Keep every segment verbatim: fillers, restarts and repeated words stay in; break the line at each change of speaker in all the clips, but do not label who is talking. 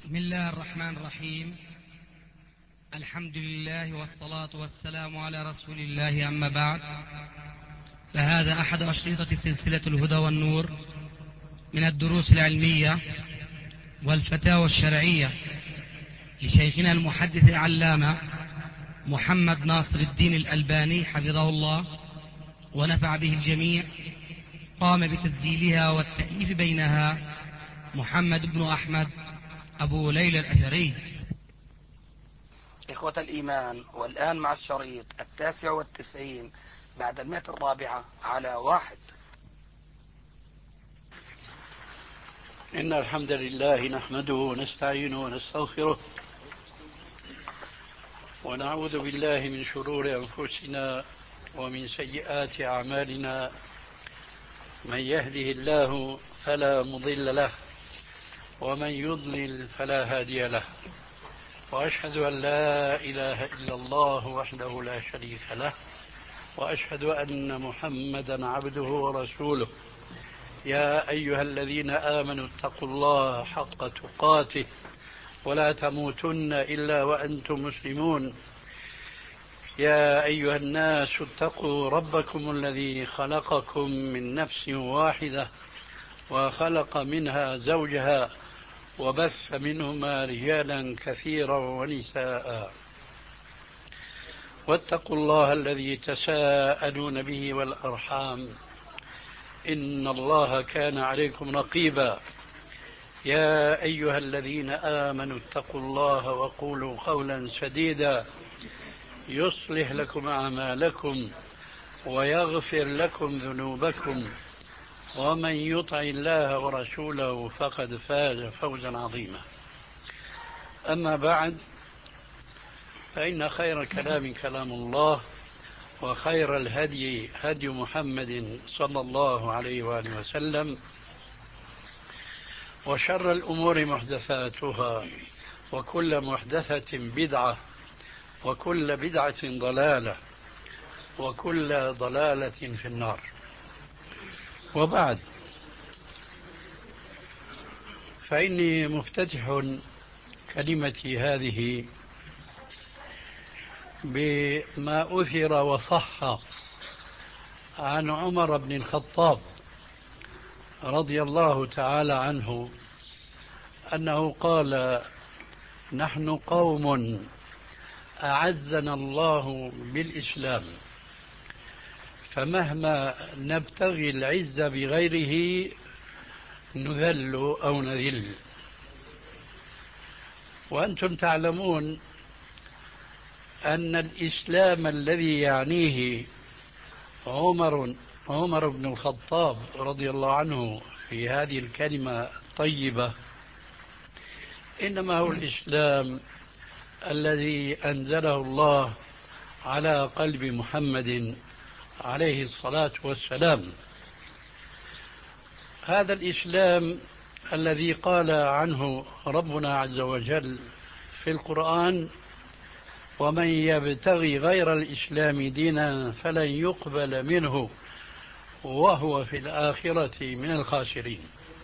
بسم الله الرحمن الرحيم. الحمد لله والصلاة والسلام على رسول الله، أما بعد، فهذا أحد أشرطة سلسلة الهدى والنور من الدروس العلمية والفتاوى الشرعية لشيخنا المحدث العلامة محمد ناصر الدين الألباني حفظه الله ونفع به الجميع. قام بتسجيلها والتأليف بينها محمد بن أحمد أبو ليلى الأثري.
إخوة الإيمان، والآن مع الشريط التاسع والتسعين بعد المئة الرابعة على واحد.
إن الحمد لله نحمده ونستعينه ونستغفره ونعوذ بالله من شرور أنفسنا ومن سيئات أعمالنا. من يهده الله فلا مضل له ومن يضلل فلا هادي له، وأشهد أن لا إله إلا الله وحده لا شريك له، وأشهد أن محمدا عبده ورسوله. يا أيها الذين آمنوا اتقوا الله حق تقاته ولا تموتن إلا وأنتم مسلمون. يا أيها الناس اتقوا ربكم الذي خلقكم من نفس واحدة وخلق منها زوجها وبث منهما رجالا كثيرا ونساء. واتقوا الله الذي تساءلون به والأرحام إن الله كان عليكم رقيبا. يا أيها الذين آمنوا اتقوا الله وقولوا قولا سديدا يصلح لكم أعمالكم ويغفر لكم ذنوبكم، ومن يطع الله ورسوله فقد فاز فوزا عظيما. أما بعد، فإن خير الكلام كلام الله، وخير الهدي هدي محمد صلى الله عليه وآله وسلم، وشر الأمور محدثاتها، وكل محدثة بدعة، وكل بدعة ضلالة، وكل ضلالة في النار. وبعد، فإني مفتتح كلمتي هذه بما أثر وصح عن عمر بن الخطاب رضي الله تعالى عنه أنه قال: نحن قوم أعزنا الله بالإسلام، فمهما نبتغي العز بغيره نذل أو نذل. وأنتم تعلمون أن الإسلام الذي يعنيه عمر عمر بن الخطاب رضي الله عنه في هذه الكلمة الطيبة إنما هو الإسلام الذي أنزله الله على قلب محمد عليه الصلاة والسلام. هذا الإسلام الذي قال عنه ربنا عز وجل في القرآن: ومن يبتغي غير الإسلام دينا فلن يقبل منه وهو في الآخرة من الخاسرين.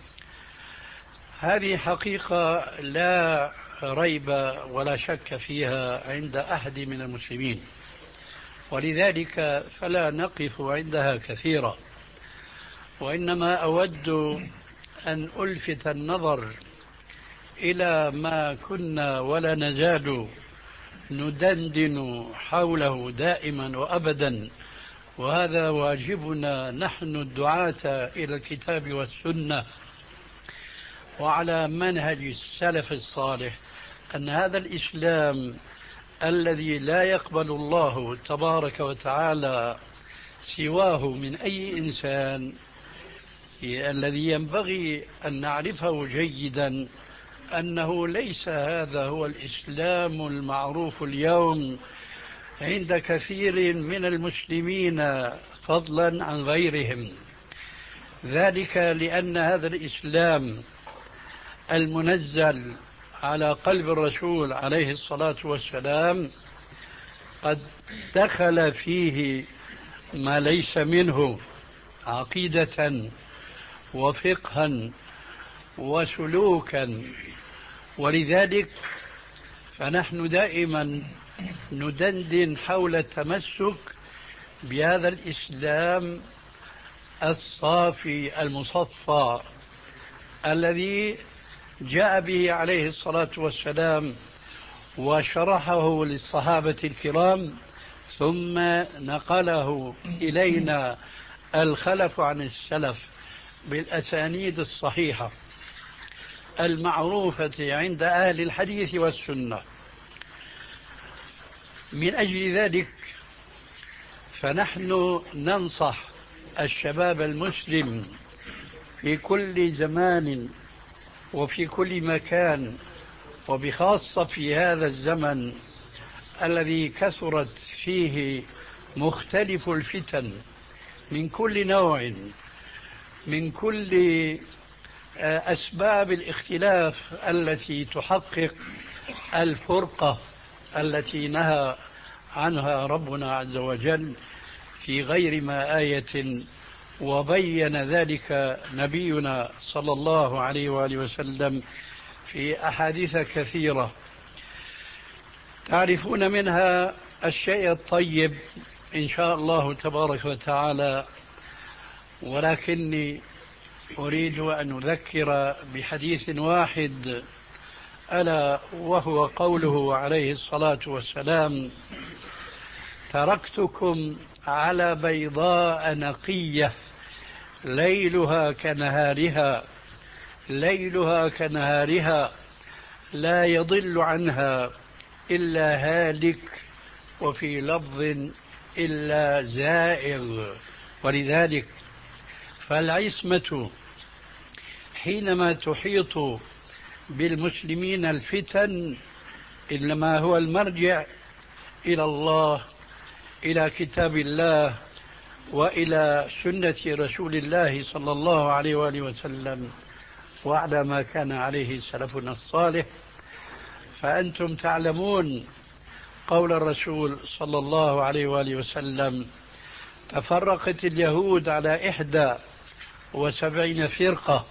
هذه حقيقة لا ريب ولا شك فيها عند أحد من المسلمين، ولذلك فلا نقف عندها كثيرا، وإنما أود أن ألفت النظر إلى ما كنا ولا نزال ندندن حوله دائما وأبدا، وهذا واجبنا نحن الدعاة إلى الكتاب والسنة وعلى منهج السلف الصالح، أن هذا الإسلام الذي لا يقبل الله تبارك وتعالى سواه من أي إنسان، الذي ينبغي أن نعرفه جيدا أنه ليس هذا هو الإسلام المعروف اليوم عند كثير من المسلمين فضلا عن غيرهم. ذلك لأن هذا الإسلام المنزل على قلب الرسول عليه الصلاة والسلام قد دخل فيه ما ليس منه عقيدة وفقها وسلوكا ولذلك فنحن دائما ندندن حول التمسك بهذا الإسلام الصافي المصفى الذي جاء به عليه الصلاة والسلام وشرحه للصحابة الكرام ثم نقله إلينا الخلف عن السلف بالأسانيد الصحيحة المعروفة عند أهل الحديث والسنة. من أجل ذلك فنحن ننصح الشباب المسلم في كل زمان وفي كل مكان، وبخاصة في هذا الزمن الذي كثرت فيه مختلف الفتن من كل نوع، من كل أسباب الاختلاف التي تحقق الفرقة التي نهى عنها ربنا عز وجل في غير ما آية، وبين ذلك نبينا صلى الله عليه وآله وسلم في أحاديث كثيرة تعرفون منها الشيء الطيب إن شاء الله تبارك وتعالى، ولكني أريد أن أذكر بحديث واحد ألا وهو قوله عليه الصلاة والسلام: تركتكم على بيضاء نقية ليلها كنهارها ليلها كنهارها لا يضل عنها إلا هالك، وفي لفظ إلا زائغ. ولذلك فالعصمة حينما تحيط بالمسلمين الفتن إنما هو المرجع إلى الله، إلى كتاب الله، وإلى سنة رسول الله صلى الله عليه وآله وسلم، وعلى ما كان عليه سلفنا الصالح. فأنتم تعلمون قول الرسول صلى الله عليه وآله وسلم: تفرقت اليهود على إحدى وسبعين فرقة،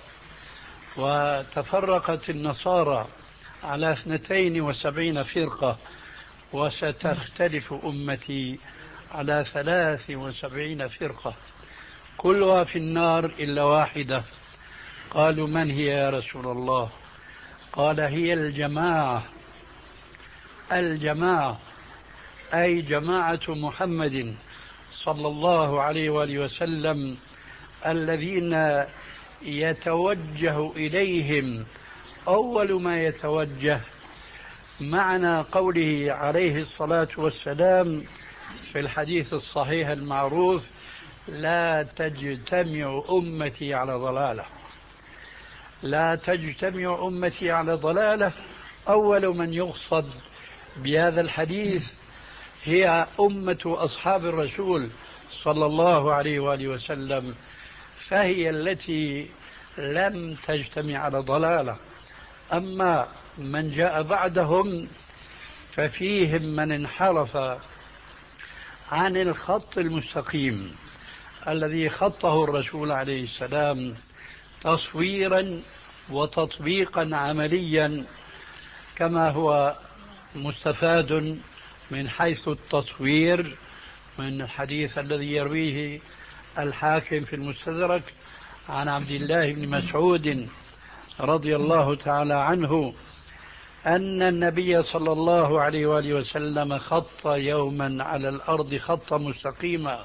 وتفرقت النصارى على اثنتين وسبعين فرقة، وستختلف أمتي على ثلاث وسبعين فرقة كلها في النار إلا واحدة. قالوا: من هي يا رسول الله؟ قال: هي الجماعة الجماعة أي جماعة محمد صلى الله عليه وآله وسلم الذين يتوجه إليهم أول ما يتوجه معنى قوله عليه الصلاة والسلام في الحديث الصحيح المعروف: لا تجتمع أمتي على ضلالة. لا تجتمع أمتي على ضلالة، أول من يقصد بهذا الحديث هي أمة أصحاب الرسول صلى الله عليه وآله وسلم، فهي التي لم تجتمع على ضلالة. أما من جاء بعدهم ففيهم من انحرف عن الخط المستقيم الذي خطه الرسول عليه السلام تصويرا وتطبيقا عمليا، كما هو مستفاد من حيث التصوير من الحديث الذي يرويه الحاكم في المستدرك عن عبد الله بن مسعود رضي الله تعالى عنه أن النبي صلى الله عليه وآله وسلم خط يوما على الأرض خطا مستقيما،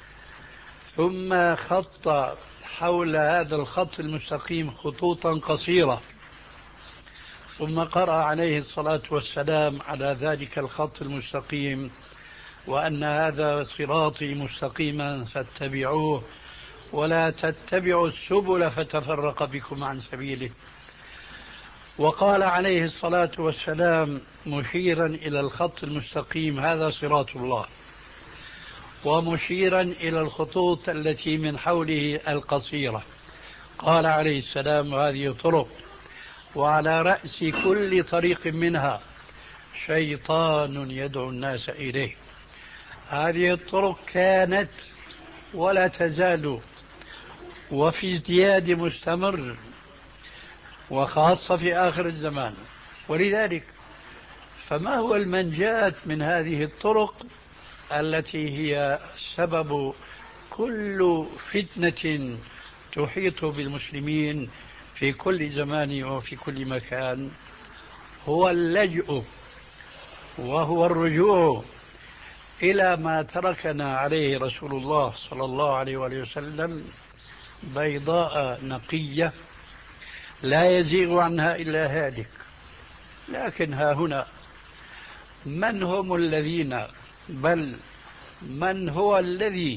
ثم خط حول هذا الخط المستقيم خطوطا قصيرة، ثم قرأ عليه الصلاة والسلام على ذلك الخط المستقيم: وأن هذا صراطي مستقيما فاتبعوه ولا تتبعوا السبل فتفرق بكم عن سبيله. وقال عليه الصلاة والسلام مشيرا إلى الخط المستقيم: هذا صراط الله، ومشيرا إلى الخطوط التي من حوله القصيرة قال عليه السلام: هذه طرق، وعلى رأس كل طريق منها شيطان يدعو الناس إليه. هذه الطرق كانت ولا تزال وفي ازدياد مستمر، وخاصة في آخر الزمان ولذلك فما هو المنجاة من هذه الطرق التي هي سبب كل فتنة تحيط بالمسلمين في كل زمان وفي كل مكان؟ هو اللجوء وهو الرجوع إلى ما تركنا عليه رسول الله صلى الله عليه وآله وسلم، بيضاء نقية لا يزيغ عنها إلا هالك. لكن ها هنا من هم الذين، بل من هو الذي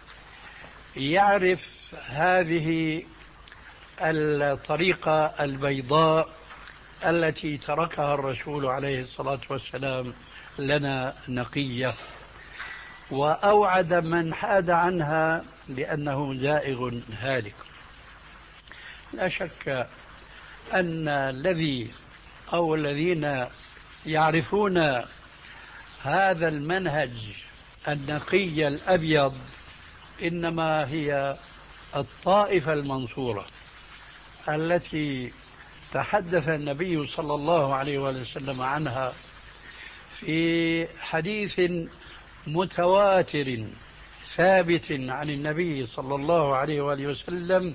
يعرف هذه الطريقة البيضاء التي تركها الرسول عليه الصلاة والسلام لنا نقية، وأوعد من حاد عنها بأنه زائغ هالك؟ لا شك أن الذي أو الذين يعرفون هذا المنهج النقي الأبيض إنما هي الطائفة المنصورة التي تحدث النبي صلى الله عليه وسلم عنها في حديث متواتر ثابت عن النبي صلى الله عليه وآله وسلم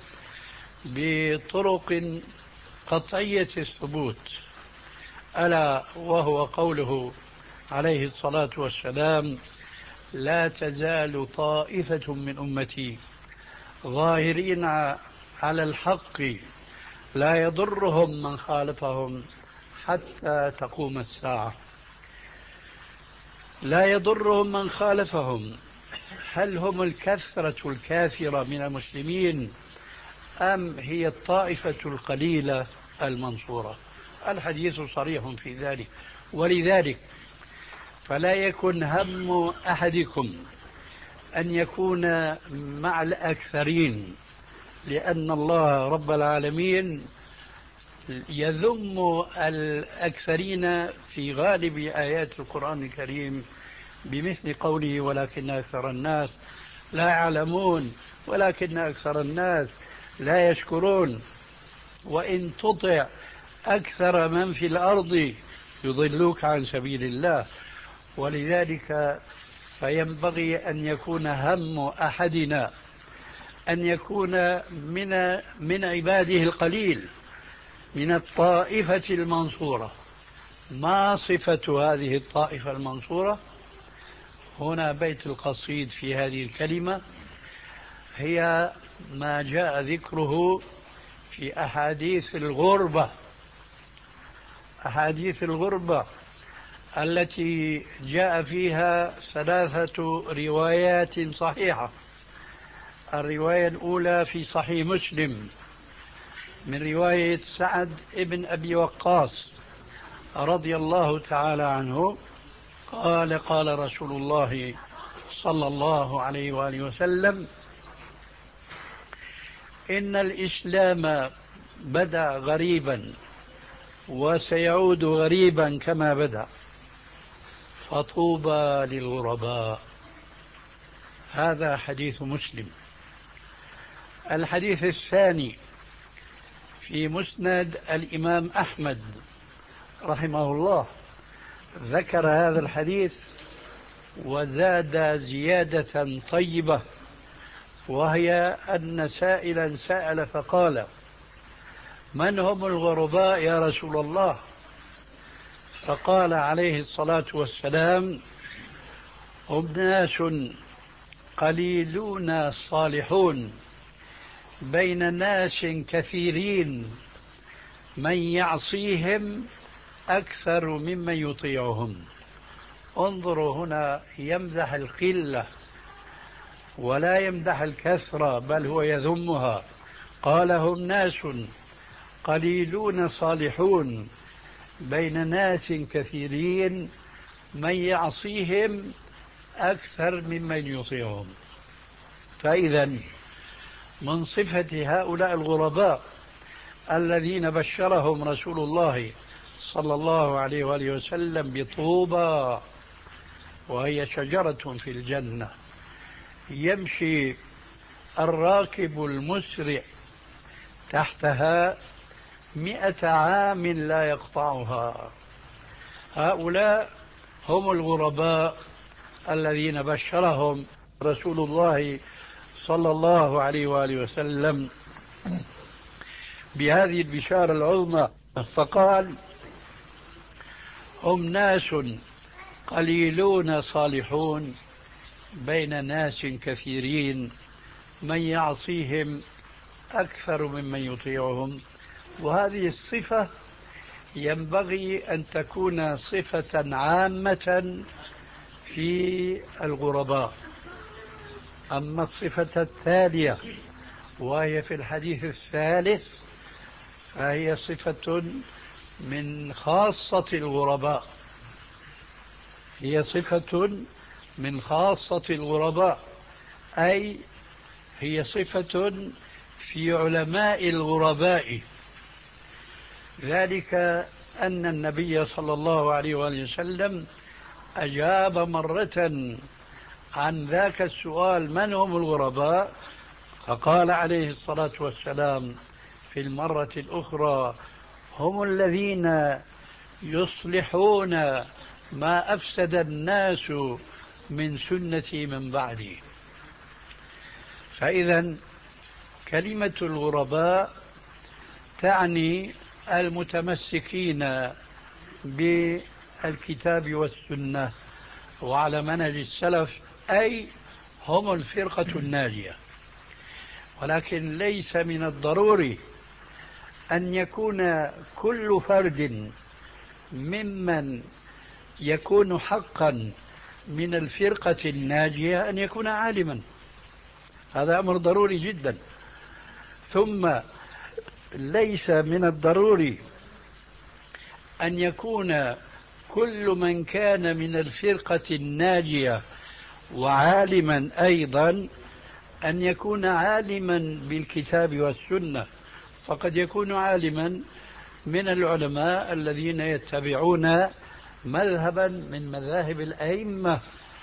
بطرق قطعية الثبوت، ألا وهو قوله عليه الصلاة والسلام: لا تزال طائفة من أمتي ظاهرين على الحق لا يضرهم من خالفهم حتى تقوم الساعة. لا يضرهم من خالفهم، هل هم الكثرة الكافرة من المسلمين أم هي الطائفة القليلة المنصورة؟ الحديث صريح في ذلك. ولذلك فلا يكن هم أحدكم أن يكون مع الأكثرين، لأن الله رب العالمين يذم الأكثرين في غالب آيات القرآن الكريم بمثل قوله: ولكن أكثر الناس لا يعلمون، ولكن أكثر الناس لا يشكرون، وإن تطع أكثر من في الأرض يضلوك عن سبيل الله. ولذلك فينبغي أن يكون هم أحدنا أن يكون من من عباده القليل من الطائفة المنصورة. ما صفة هذه الطائفة المنصورة؟ هنا بيت القصيد في هذه الكلمة هي ما جاء ذكره في أحاديث الغربة، أحاديث الغربة التي جاء فيها ثلاثة روايات صحيحة. الرواية الأولى في صحيح مسلم من رواية سعد ابن أبي وقاص رضي الله تعالى عنه قال: قال رسول الله صلى الله عليه وآله وسلم: إن الإسلام بدأ غريبا وسيعود غريبا كما بدأ، فطوبى للغرباء. هذا حديث مسلم. الحديث الثاني في مسند الإمام أحمد رحمه الله ذكر هذا الحديث وزاد زيادة طيبة، وهي أن سائلا سأل فقال: من هم الغرباء يا رسول الله؟ فقال عليه الصلاة والسلام: هم ناس قليلون صالحون بين ناس كثيرين من يعصيهم أكثر ممن يطيعهم. انظروا هنا، يمدح القلة ولا يمدح الكثرة، بل هو يذمها. قال: هم ناس قليلون صالحون بين ناس كثيرين من يعصيهم أكثر ممن يطيعهم. فإذا من صفة هؤلاء الغرباء الذين بشرهم رسول الله صلى الله عليه وآله وسلم بطوبى، وهي شجرة في الجنة يمشي الراكب المسرع تحتها مئة عام لا يقطعها. هؤلاء هم الغرباء الذين بشرهم رسول الله صلى الله عليه وآله وسلم بهذه البشارة العظمى، فقال: هم ناس قليلون صالحون بين ناس كثيرين من يعصيهم أكثر ممن يطيعهم. وهذه الصفة ينبغي أن تكون صفة عامة في الغرباء. أما الصفة التالية وهي في الحديث الثالث فهي صفة من خاصة الغرباء، هي صفة من خاصة الغرباء، أي هي صفة في علماء الغرباء. ذلك أن النبي صلى الله عليه وآله وسلم أجاب مرة عن ذاك السؤال: من هم الغرباء؟ فقال عليه الصلاة والسلام في المرة الأخرى: هم الذين يصلحون ما أفسد الناس من سنتي من بعدي. فإذا كلمة الغرباء تعني المتمسكين بالكتاب والسنة وعلى منهج السلف، أي هم الفرقة الناجية. ولكن ليس من الضروري أن يكون كل فرد ممن يكون حقا من الفرقة الناجية أن يكون عالما، هذا أمر ضروري جدا. ثم ليس من الضروري أن يكون كل من كان من الفرقة الناجية وعالما أيضا أن يكون عالما بالكتاب والسنة، فقد يكون عالما من العلماء الذين يتبعون مذهبا من مذاهب الأئمة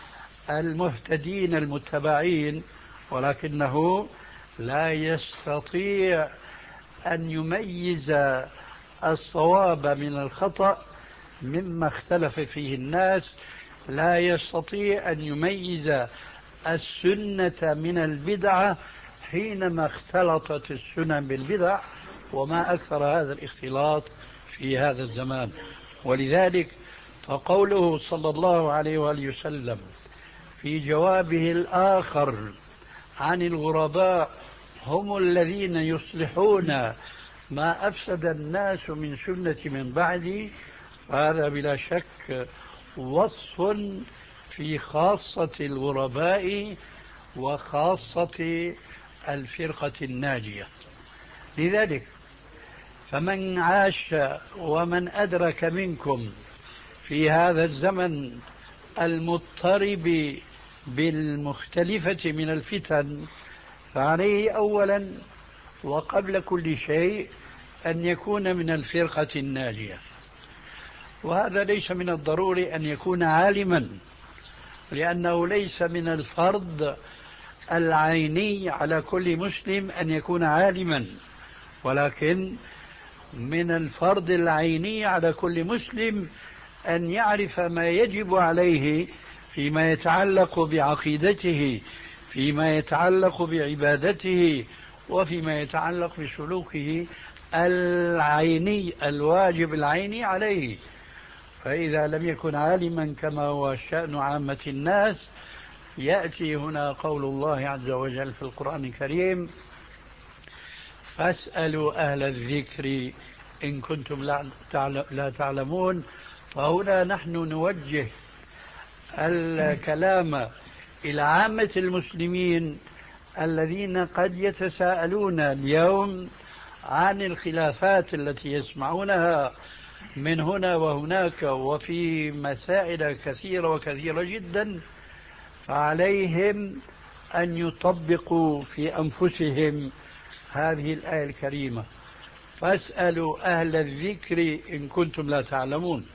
المهتدين المتبعين، ولكنه لا يستطيع أن يميز الصواب من الخطأ مما اختلف فيه الناس، لا يستطيع أن يميز السنة من البدعة حينما اختلطت السنن بالبدع، وما أكثر هذا الاختلاط في هذا الزمان. ولذلك فقوله صلى الله عليه وآله وسلم في جوابه الآخر عن الغرباء: هم الذين يصلحون ما أفسد الناس من سنة من بعدي، فهذا بلا شك وصف في خاصة الغرباء وخاصة الفرقة الناجية. لذلك فمن عاش ومن أدرك منكم في هذا الزمن المضطرب بالمختلفة من الفتن فعليه أولا وقبل كل شيء أن يكون من الفرقة الناجية. وهذا ليس من الضروري أن يكون عالما، لأنه ليس من الفرض العيني على كل مسلم أن يكون عالما، ولكن من الفرض العيني على كل مسلم أن يعرف ما يجب عليه فيما يتعلق بعقيدته، فيما يتعلق بعبادته، وفيما يتعلق بسلوكه العيني الواجب العيني عليه. فإذا لم يكن عالما كما هو شأن عامة الناس، يأتي هنا قول الله عز وجل في القرآن الكريم: فاسألوا أهل الذكر إن كنتم لا تعلمون. فهنا نحن نوجه الكلام إلى عامة المسلمين الذين قد يتساءلون اليوم عن الخلافات التي يسمعونها من هنا وهناك وفي مسائل كثيرة وكثيرة جدا، فعليهم أن يطبقوا في أنفسهم هذه الآية الكريمة: فاسألوا أهل الذكر إن كنتم لا تعلمون.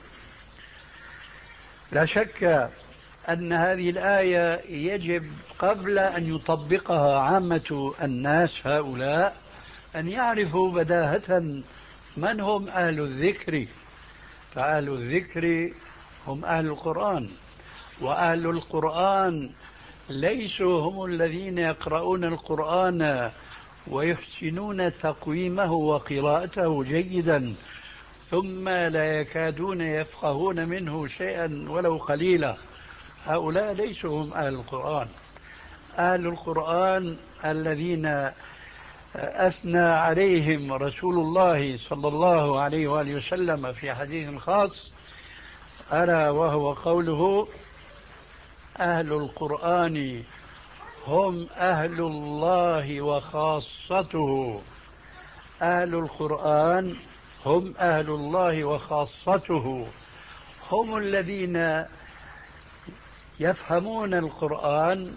لا شك أن هذه الآية يجب قبل أن يطبقها عامة الناس هؤلاء أن يعرفوا بداهة من هم أهل الذكر؟ فأهل الذكر هم أهل القرآن، وأهل القرآن ليسوا هم الذين يقرؤون القرآن ويحسنون تقويمه وقراءته جيدا ثم لا يكادون يفقهون منه شيئا ولو قليلا. هؤلاء ليسوا هم أهل القرآن. أهل القرآن الذين أثنى عليهم رسول الله صلى الله عليه وآله وسلم في حديث خاص، ألا وهو قوله: أهل القرآن هم أهل الله وخاصته. أهل القرآن هم أهل الله وخاصته، هم الذين يفهمون القرآن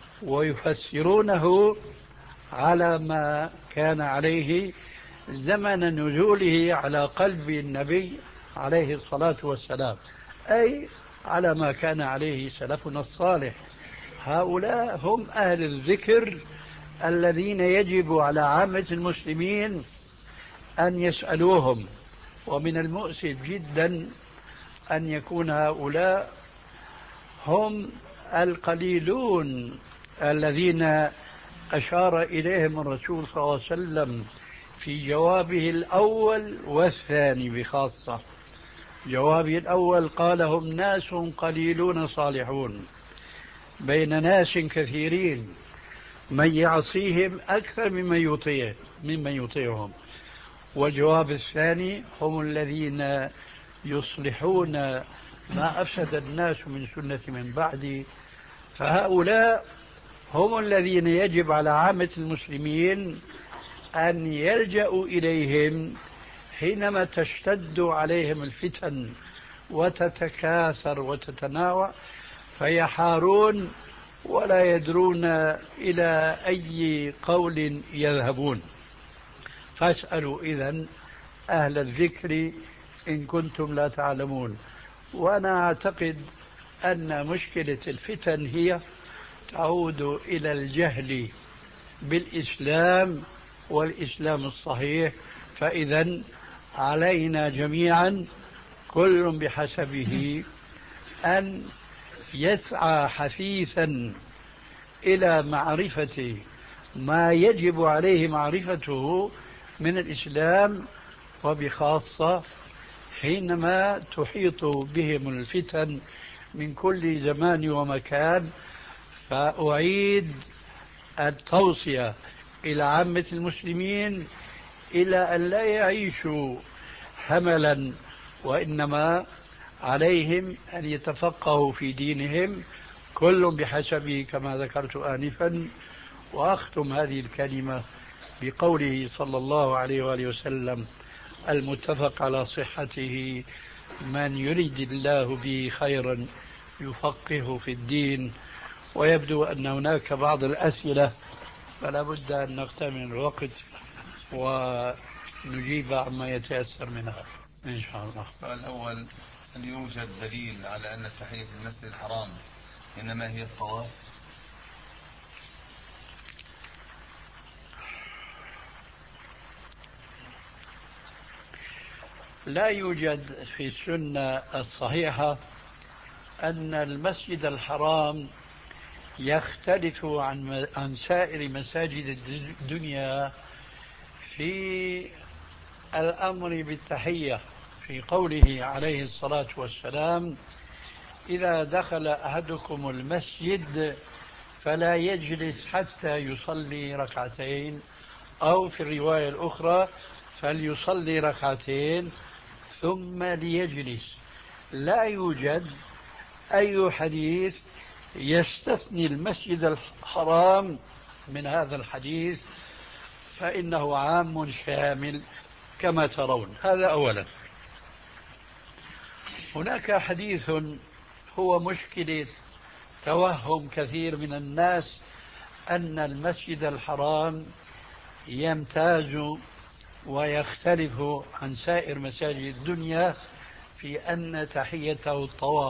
ويفسرونه على ما كان عليه زمن نزوله على قلب النبي عليه الصلاة والسلام، أي على ما كان عليه سلفنا الصالح. هؤلاء هم أهل الذكر الذين يجب على عامة المسلمين أن يسألوهم. ومن المؤسف جدا أن يكون هؤلاء هم القليلون الذين أشار إليهم الرسول صلى الله عليه وسلم في جوابه الأول والثاني بخاصة. جوابه الأول قال: هم ناس قليلون صالحون بين ناس كثيرين من يعصيهم أكثر ممن يطيع ممن يطيعهم. والجواب الثاني: هم الذين يصلحون ما أفسد الناس من سنة من بعدي. فهؤلاء هم الذين يجب على عامة المسلمين أن يلجأوا إليهم حينما تشتد عليهم الفتن وتتكاثر وتتناوع، فيحارون ولا يدرون إلى أي قول يذهبون. فاسألوا إذن أهل الذكر إن كنتم لا تعلمون. وأنا أعتقد أن مشكلة الفتن هي تعود إلى الجهل بالإسلام والإسلام الصحيح. فإذا علينا جميعا كل بحسبه أن يسعى حثيثا إلى معرفة ما يجب عليه معرفته من الإسلام، وبخاصة حينما تحيط بهم الفتن من كل زمان ومكان. فأعيد التوصية إلى عامة المسلمين إلى أن لا يعيشوا هملا، وإنما عليهم أن يتفقهوا في دينهم كل بحسبه كما ذكرت آنفا. وأختم هذه الكلمة بقوله صلى الله عليه وآله وسلم المتفق على صحته: من يريد الله به خيرا يفقهه في الدين. ويبدو أن هناك بعض الأسئلة فلا بد أن نغتنم الوقت ونجيب عما يتيسر منها إن شاء الله.
السؤال الأول: هل يوجد دليل على أن التحية في المسجد الحرام إنما هي الطواف؟
لا يوجد في السنة الصحيحة أن المسجد الحرام يختلف عن عن سائر مساجد الدنيا في الأمر بالتحية، في قوله عليه الصلاة والسلام: إذا دخل أحدكم المسجد فلا يجلس حتى يصلي ركعتين، أو في الرواية الأخرى فليصلي ركعتين ثم ليجلس. لا يوجد أي حديث يستثني المسجد الحرام من هذا الحديث، فإنه عام شامل كما ترون. هذا أولا. هناك حديث هو مشكلة توهم كثير من الناس أن المسجد الحرام يمتاز ويختلف عن سائر مساجد الدنيا في أن تحيته الطواف.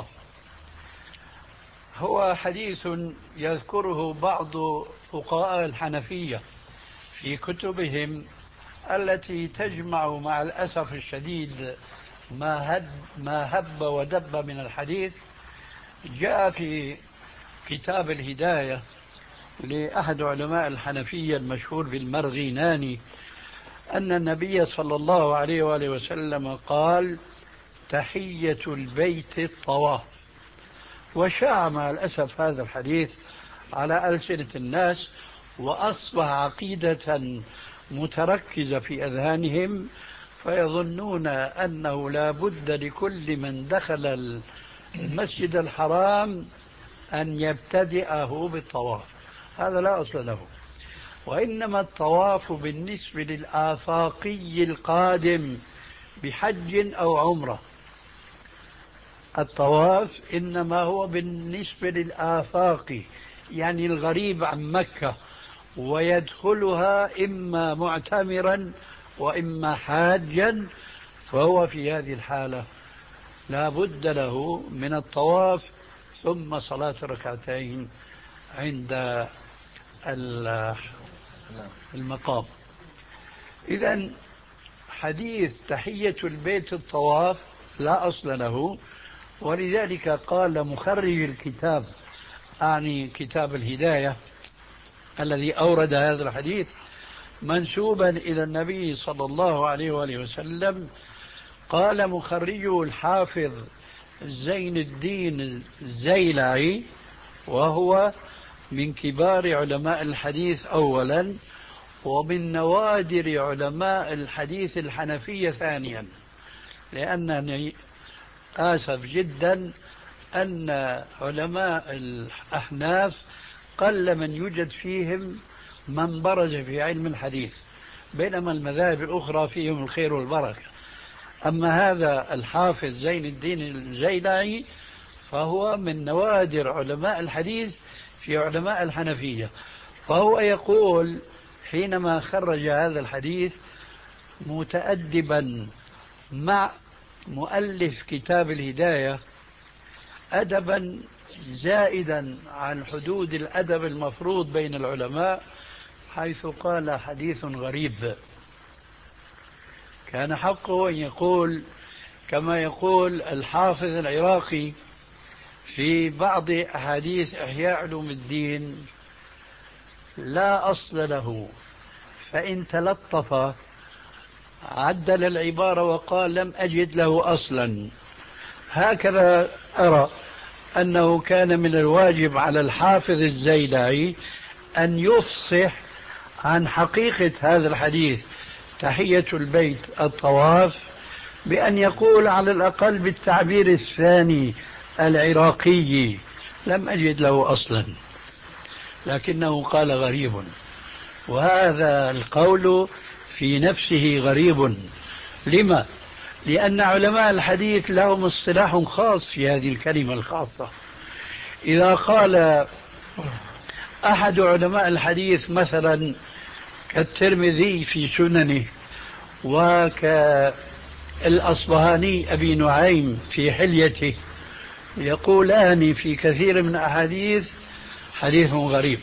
هو حديث يذكره بعض فقهاء الحنفية في كتبهم التي تجمع مع الأسف الشديد ما, هد ما هب ودب من الحديث. جاء في كتاب الهداية لأحد علماء الحنفية المشهور بالمرغيناني أن النبي صلى الله عليه وآله وسلم قال: تحية البيت الطواف. وشاع مع الأسف هذا الحديث على ألسنة الناس، وأصبح عقيدة متركزة في أذهانهم، فيظنون أنه لا بد لكل من دخل المسجد الحرام أن يبتدئه بالطواف. هذا لا أصل له، وإنما الطواف بالنسبة للآفاقي القادم بحج أو عمرة، الطواف إنما هو بالنسبة للآفاقي، يعني الغريب عن مكة، ويدخلها إما معتمرا وإما حاجا، فهو في هذه الحالة لا بد له من الطواف ثم صلاة ركعتين عند المقام. إذن حديث تحية البيت الطواف لا أصل له، ولذلك قال مخرج الكتاب، أعني كتاب الهداية الذي أورد هذا الحديث منسوبا إلى النبي صلى الله عليه وآله وسلم، قال مخرجه الحافظ زين الدين الزيلعي، وهو من كبار علماء الحديث أولا، ومن نوادر علماء الحديث الحنفية ثانيا، لأنني آسف جدا أن علماء الأحناف قل من يوجد فيهم من برز في علم الحديث، بينما المذاهب الأخرى فيهم الخير والبركة. أما هذا الحافظ زين الدين الزيلعي فهو من نوادر علماء الحديث في علماء الحنفية، فهو يقول حينما خرج هذا الحديث متأدبا مع مؤلف كتاب الهداية أدبا زائدا عن حدود الأدب المفروض بين العلماء، حيث قال حديث غريب. كان حقه أن يقول كما يقول الحافظ العراقي في بعض أحاديث إحياء علوم الدين: لا أصل له، فإن تلطف عدل العبارة وقال لم أجد له أصلا. هكذا أرى أنه كان من الواجب على الحافظ الزيلعي أن يفصح عن حقيقة هذا الحديث تحية البيت الطواف، بأن يقول على الأقل بالتعبير الثاني العراقي: لم أجد له أصلا، لكنه قال غريب. وهذا القول في نفسه غريب. لما؟ لأن علماء الحديث لهم اصطلاح خاص في هذه الكلمة الخاصة. إذا قال أحد علماء الحديث مثلا كالترمذي في سننه، وكالأصبهاني أبي نعيم في حليته، يقولان في كثير من أحاديث حديث غريب.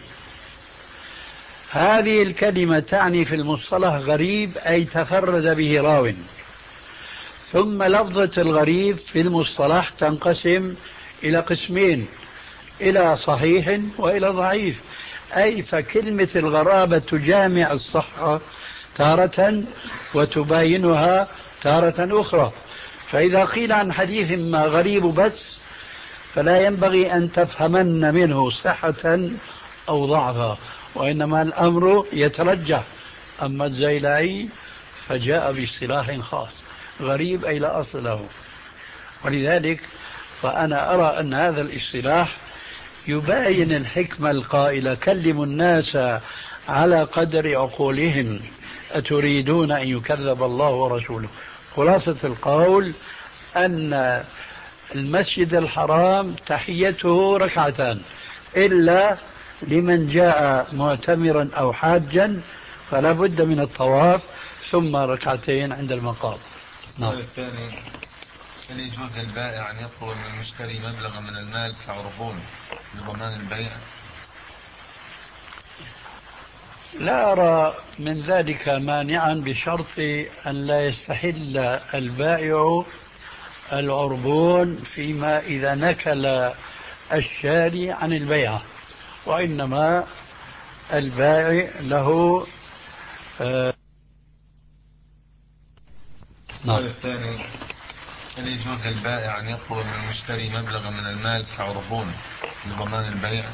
هذه الكلمة تعني في المصطلح غريب أي تفرد به راو. ثم لفظة الغريب في المصطلح تنقسم إلى قسمين: إلى صحيح وإلى ضعيف، أي فكلمة الغرابة تجامع الصحة تارة وتباينها تارة أخرى. فإذا قيل عن حديث ما غريب بس، فلا ينبغي أن تفهمن منه صحة أو ضعفا، وإنما الأمر يترجح. أما الزيلعي فجاء باصطلاح خاص: غريب أي لا أصل له. ولذلك فأنا أرى أن هذا الاصطلاح يباين الحكمة القائلة: كلموا الناس على قدر عقولهم أتريدون أن يكذب الله ورسوله. خلاصة القول أن المسجد الحرام تحيته ركعتان، إلا لمن جاء معتمرا أو حاجا فلا بد من الطواف ثم ركعتين عند المقام.
السؤال الثاني: هل يجوز للبائع أن يطلب من المشتري مبلغا من المال كعربون لضمان البيع؟
لا أرى من ذلك مانعا بشرط أن لا يستحل البائع العربون فيما إذا نكل الشاري عن البيعة، وإنما البائع له آه
السؤال الثاني: هل يجوز للبائع أن يطلب من المشتري مبلغا من المال كعربون لضمان البيع؟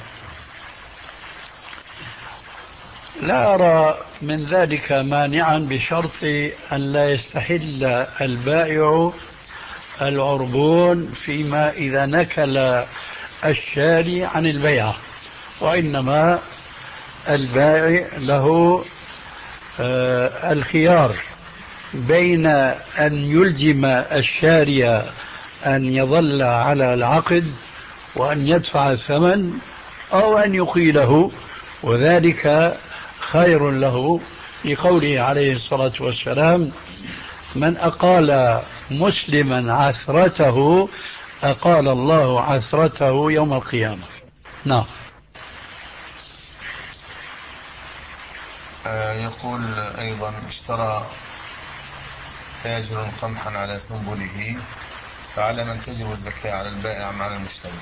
لا أرى من ذلك مانعا بشرط أن لا يستحل البائع العربون فيما إذا نكل الشاري عن البيعة، وإنما البائع له آه الخيار بين أن يلزم الشاري أن يظل على العقد وأن يدفع الثمن أو أن يقيله، وذلك خير له، لقوله عليه الصلاة والسلام: من أقال مسلما عثرته أقال الله عثرته يوم القيامة. نعم.
آه يقول أيضا: اشترى تاجر قمحا على سنبله، فعلى من تجب الزكاة، على البائع أم على المشتري؟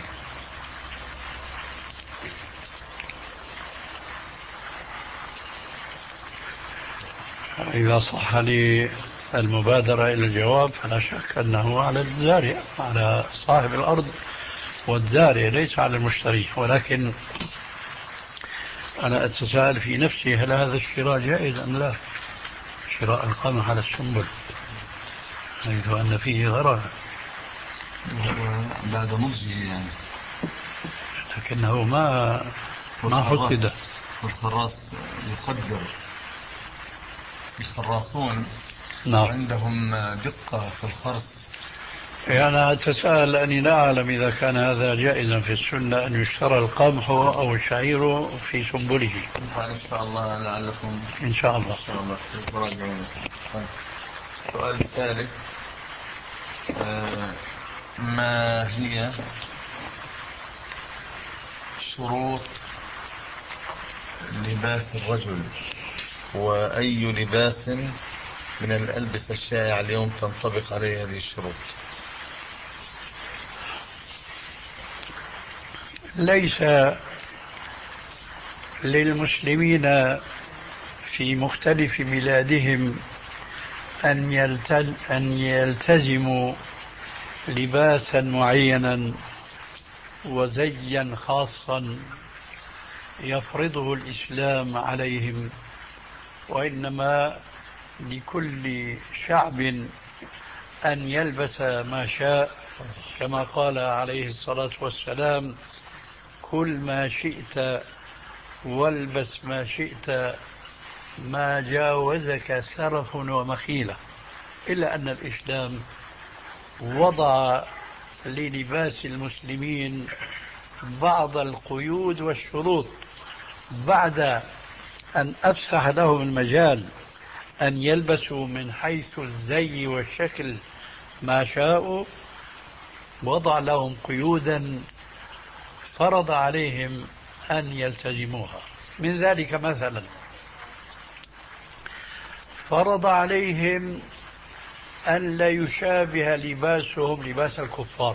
إذا صح لي المبادرة إلى الجواب فلا شك أنه على الزارع، على صاحب الأرض والزارع، ليس على المشتري. ولكن أنا أتساءل في نفسي: هل هذا الشراء جائز أم لا؟ شراء القمح على السنبل، حيث أن فيه غرر
بعد نضجه يعني،
لكنه ما ما حدد.
والخراص يقدر، الخراصون
نعم.
عندهم دقة في الخرص.
يعني أنا أتساءل أني لا أعلم إذا كان هذا جائزا في السنة أن يشترى القمح أو الشعير في سنبله.
إن شاء الله لعلكم
إن شاء الله
إن شاء الله تراجعون. السؤال الثالث: ما هي شروط لباس الرجل، وأي لباس من الألبسة الشائعة اليوم تنطبق عليه هذه الشروط؟
ليس للمسلمين في مختلف بلادهم أن يلتل أن يلتزموا لباسا معينا وزيا خاصا يفرضه الإسلام عليهم، وإنما لكل شعب أن يلبس ما شاء، كما قال عليه الصلاة والسلام: كل ما شئت والبس ما شئت ما جاوزك سرف ومخيلة. إلا أن الإسلام وضع للباس المسلمين بعض القيود والشروط بعد أن أفسح لهم المجال أن يلبسوا من حيث الزي والشكل ما شاءوا، وضع لهم قيودا فرض عليهم أن يلتزموها. من ذلك مثلا فرض عليهم أن لا يشابه لباسهم لباس الكفار،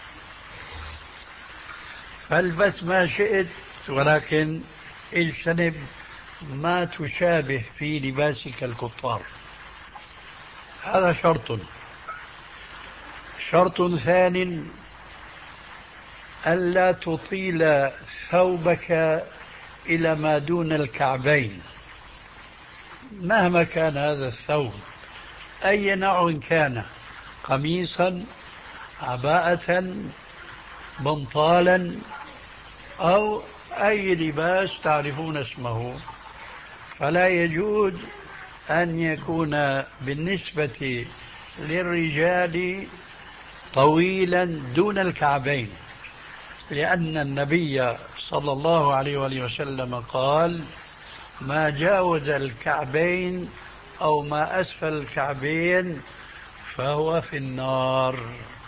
فالبس ما شئت ولكن اجتنب ما تشابه في لباسك الكفار. هذا شرط. شرط ثاني: ألا تطيل ثوبك إلى ما دون الكعبين مهما كان هذا الثوب، أي نوع كان، قميصا، عباءة، بنطالا، أو أي لباس تعرفون اسمه، فلا يجوز أن يكون بالنسبة للرجال طويلا دون الكعبين، لأن النبي صلى الله عليه وآله وسلم قال: ما جاوز الكعبين أو ما أسفل الكعبين فهو في النار.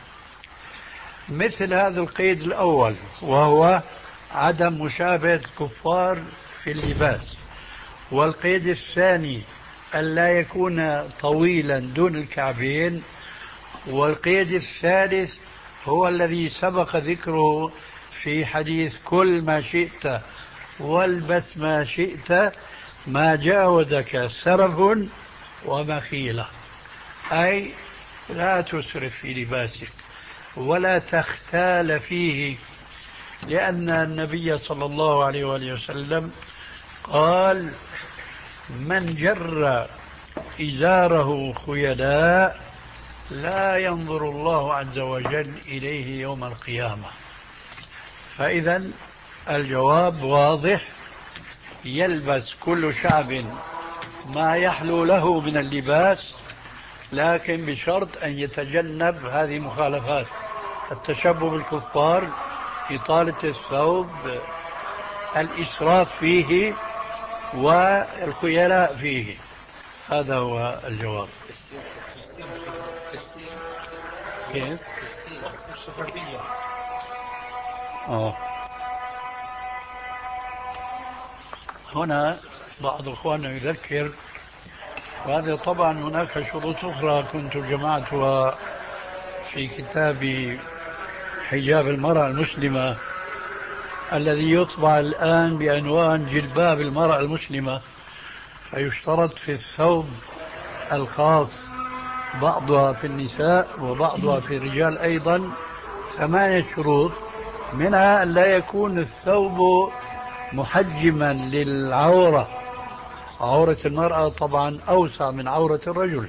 مثل هذا القيد الأول، وهو عدم مشابهة الكفار في اللباس. والقيد الثاني ألا يكون طويلا دون الكعبين. والقيد الثالث هو الذي سبق ذكره في حديث كل ما شئت والبس ما شئت ما جاودك سرف ومخيلة، أي لا تسرف في لباسك ولا تختال فيه، لأن النبي صلى الله عليه وآله وسلم قال من جر إزاره خيلاء لا ينظر الله عز وجل إليه يوم القيامة. فإذا الجواب واضح، يلبس كل شعب ما يحلو له من اللباس، لكن بشرط أن يتجنب هذه المخالفات: التشبه بالكفار، إطالة الثوب، الإسراف فيه، والخيلاء فيه. هذا هو الجواب. كيف؟ وصف الشفافية. آه. هنا بعض أخواننا يذكر، وهذا طبعا هناك شروط أخرى كنت جمعتها في كتاب حجاب المرأة المسلمة الذي يطبع الآن بعنوان جلباب المرأة المسلمة. فيشترط في الثوب الخاص، بعضها في النساء وبعضها في الرجال أيضا، ثمانية شروط، منها أن لا يكون الثوب محجما للعورة. عورة المرأة طبعا أوسع من عورة الرجل.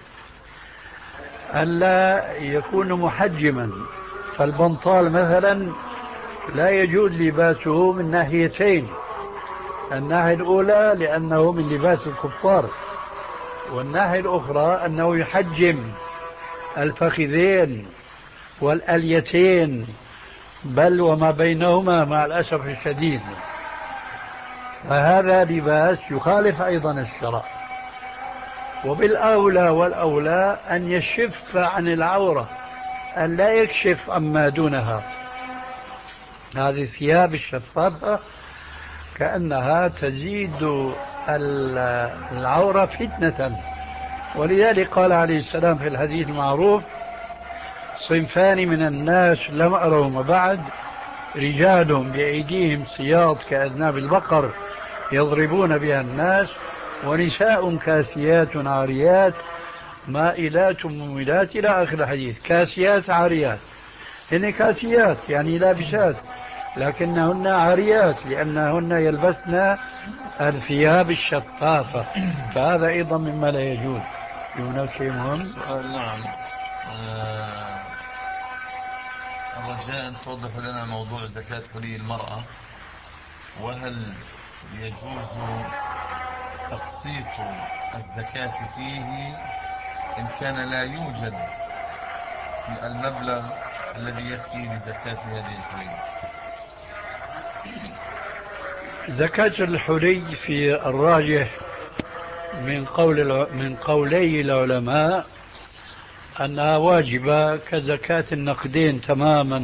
ألا يكون محجما، فالبنطال مثلا لا يجوز لباسه من ناحيتين: الناحية الأولى لأنه من لباس الكفار، والناحية الأخرى أنه يحجم الفخذين والأليتين بل وما بينهما مع الأسف الشديد. فهذا لباس يخالف أيضا الشرع. وبالأولى والأولى أن يشف عن العورة، أن لا يكشف عما دونها. هذه الثياب الشفافة كأنها تزيد العورة فتنة. ولذلك قال عليه السلام في الحديث المعروف: صنفان من الناس لم أرهما بعد، رجال بأيديهم سياط كأذناب البقر يضربون بها الناس، ونساء كاسيات عاريات مائلات مميلات، إلى آخر الحديث. كاسيات عاريات، هن كاسيات يعني لابسات، لكنهن عاريات لأنهن يلبسن الثياب الشفافة. فهذا أيضا مما لا يجوز. هناك شيء مهم.
نعم. آه الرجاء أن توضح لنا موضوع زكاة حلي المرأة، وهل يجوز تقسيط الزكاة فيه إن كان لا يوجد المبلغ الذي يكفي لزكاة هذه الحلي؟
زكاة الحلي في الراجح من قول من قولي العلماء أنها واجبة كزكاة النقدين تماما.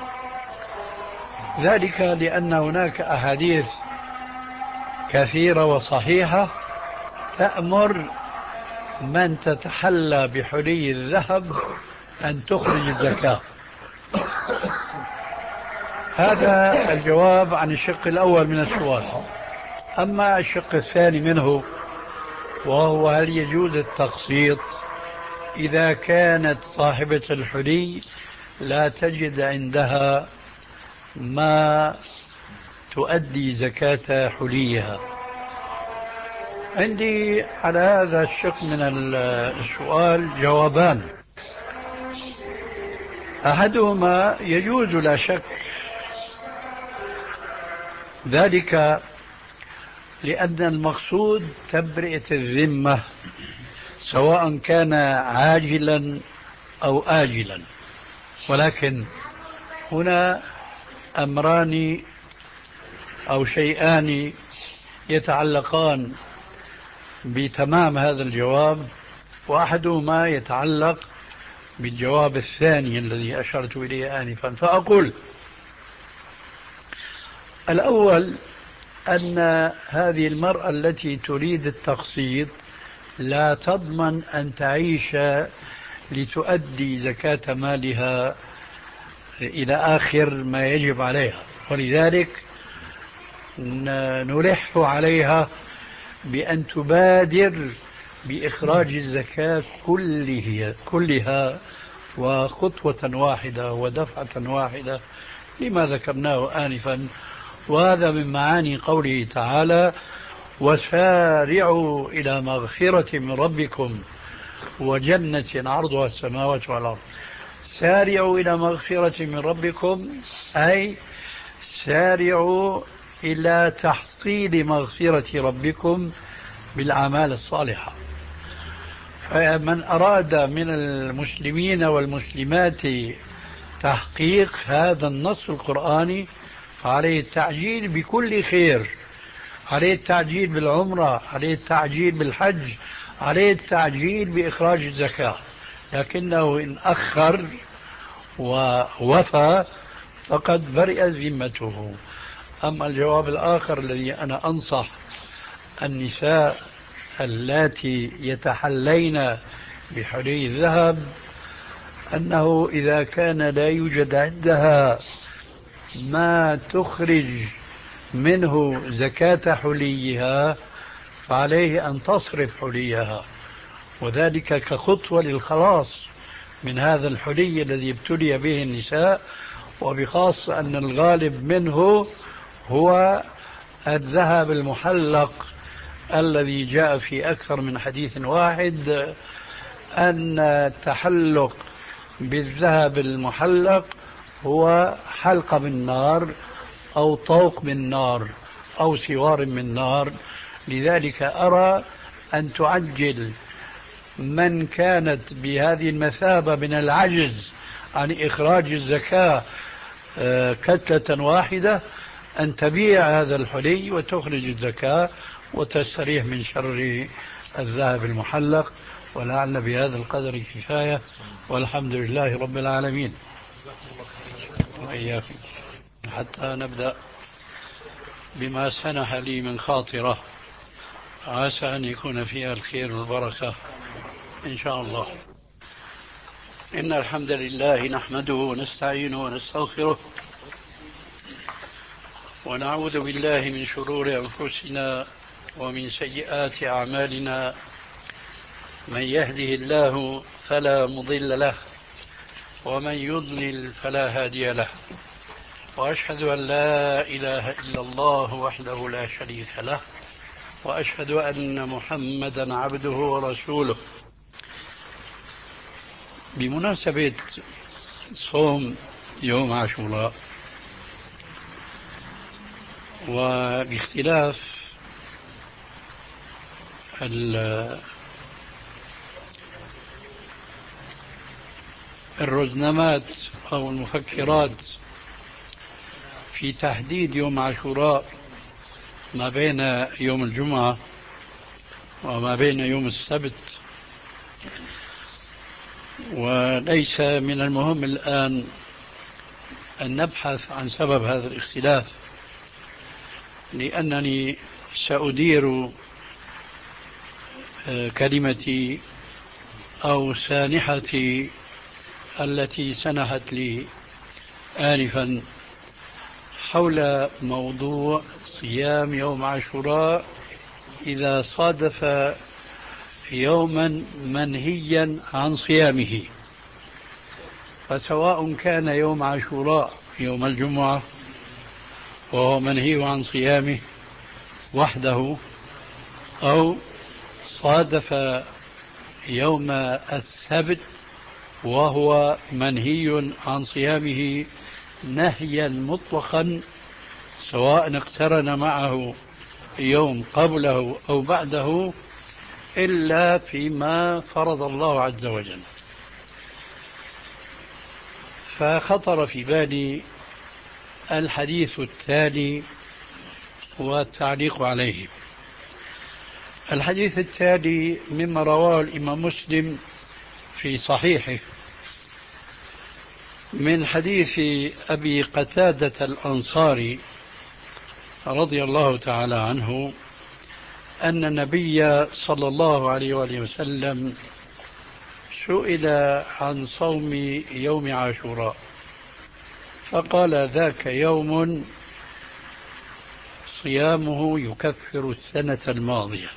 ذلك لأن هناك أحاديث كثيرة وصحيحة تأمر من تتحلى بحلي الذهب أن تخرج الزكاة. هذا الجواب عن الشق الأول من السؤال. أما الشق الثاني منه، وهو هل يجوز التقسيط إذا كانت صاحبة الحلي لا تجد عندها ما تؤدي زكاة حليها. عندي على هذا الشق من السؤال جوابان. أحدهما يجوز لا شك، ذلك لأن المقصود تبرئة الذمة سواء كان عاجلا أو آجلا. ولكن هنا أمران أو شيئان يتعلقان بتمام هذا الجواب، وأحدهما يتعلق بالجواب الثاني الذي أشرت إليه آنفا. فأقول: الأول أن هذه المرأة التي تريد التقسيط لا تضمن أن تعيش لتؤدي زكاة مالها إلى آخر ما يجب عليها، ولذلك نلح عليها بأن تبادر بإخراج الزكاة كله كلها وخطوة واحدة ودفعة واحدة لما ذكرناه آنفا. وهذا من معاني قوله تعالى: وسارعوا إلى مغفرة من ربكم وجنة عرضها السماوات والأرض. سارعوا إلى مغفرة من ربكم أي سارعوا إلى تحصيل مغفرة ربكم بالأعمال الصالحة. فمن أراد من المسلمين والمسلمات تحقيق هذا النص القرآني فعليه التعجيل بكل خير، عليه التعجيل بالعمرة، عليه التعجيل بالحج، عليه التعجيل بإخراج الزكاة، لكنه إن أخر ووفى فقد برئ ذمته. أما الجواب الآخر الذي أنا أنصح النساء اللاتي يتحلين بحلي الذهب أنه إذا كان لا يوجد عندها ما تخرج منه زكاة حليها فعليه أن تصرف حليها، وذلك كخطوة للخلاص من هذا الحلي الذي ابتلي به النساء، وبخاصة أن الغالب منه هو الذهب المحلق الذي جاء في أكثر من حديث واحد أن التحلق بالذهب المحلق هو حلقة من نار أو طوق من نار أو سوار من نار. لذلك أرى أن تعجل من كانت بهذه المثابة من العجز عن إخراج الزكاة كتلة واحدة أن تبيع هذا الحلي وتخرج الزكاة وتستريح من شر الذهب المحلق. ولعل بهذا القدر كفاية، والحمد لله رب العالمين. وإياكم حتى نبدأ بما سنح لي من خاطرة عسى أن يكون فيها الخير والبركة إن شاء الله. إن الحمد لله نحمده ونستعينه ونستغفره ونعوذ بالله من شرور أنفسنا ومن سيئات أعمالنا. من يهده الله فلا مضل له ومن يضلل فلا هادي له، وأشهد أن لا إله إلا الله وحده لا شريك له، وأشهد أن محمدا عبده ورسوله. بمناسبة صوم يوم عاشوراء وباختلاف الرزنامات أو المفكرات في تحديد يوم عاشوراء ما بين يوم الجمعة وما بين يوم السبت، وليس من المهم الآن أن نبحث عن سبب هذا الاختلاف، لأنني سأدير كلمتي أو سانحتي التي سنحت لي آنفا حول موضوع صيام يوم عاشوراء إذا صادف يوما منهيا عن صيامه. فسواء كان يوم عاشوراء يوم الجمعة وهو منهي عن صيامه وحده، أو صادف يوم السبت وهو منهي عن صيامه نهيا مطلقا، سواء اقترن معه يوم قبله أو بعده، إلا فيما فرض الله عز وجل. فخطر في بالي الحديث التالي والتعليق عليه. الحديث التالي مما رواه الإمام مسلم في صحيحه من حديث أبي قتادة الأنصاري رضي الله تعالى عنه أن النبي صلى الله عليه وآله وسلم سئل عن صوم يوم عاشوراء فقال ذاك يوم صيامه يكفر السنة الماضية.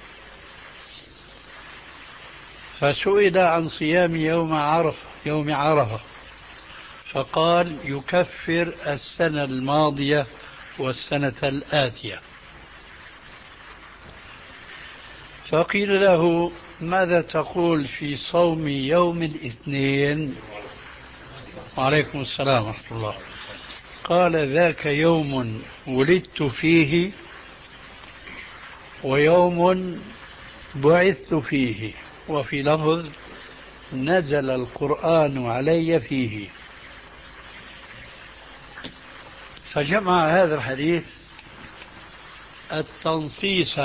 فسئل عن صيام يوم عرفة يوم عرفة فقال يكفر السنة الماضية والسنة الآتية. فقيل له ماذا تقول في صوم يوم الاثنين؟ وعليكم السلام ورحمة الله. قال ذاك يوم ولدت فيه ويوم بعثت فيه، وفي لفظ نزل القرآن علي فيه. فجمع هذا الحديث التنصيص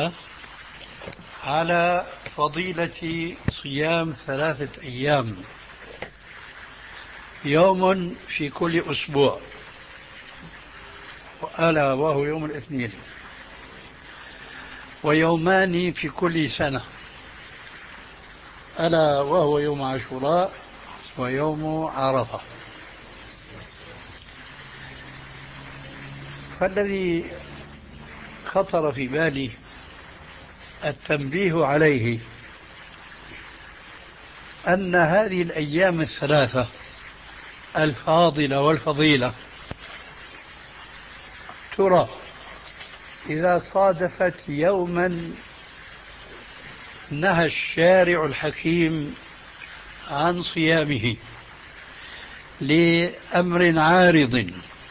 على فضيلة صيام ثلاثة أيام، يوم في كل أسبوع ألا وهو يوم الاثنين، ويومان في كل سنة ألا وهو يوم عاشوراء ويوم عرفة. فالذي خطر في بالي التنبيه عليه أن هذه الأيام الثلاثة الفاضلة والفضيلة ترى إذا صادفت يوما نهى الشارع الحكيم عن صيامه لأمر عارض،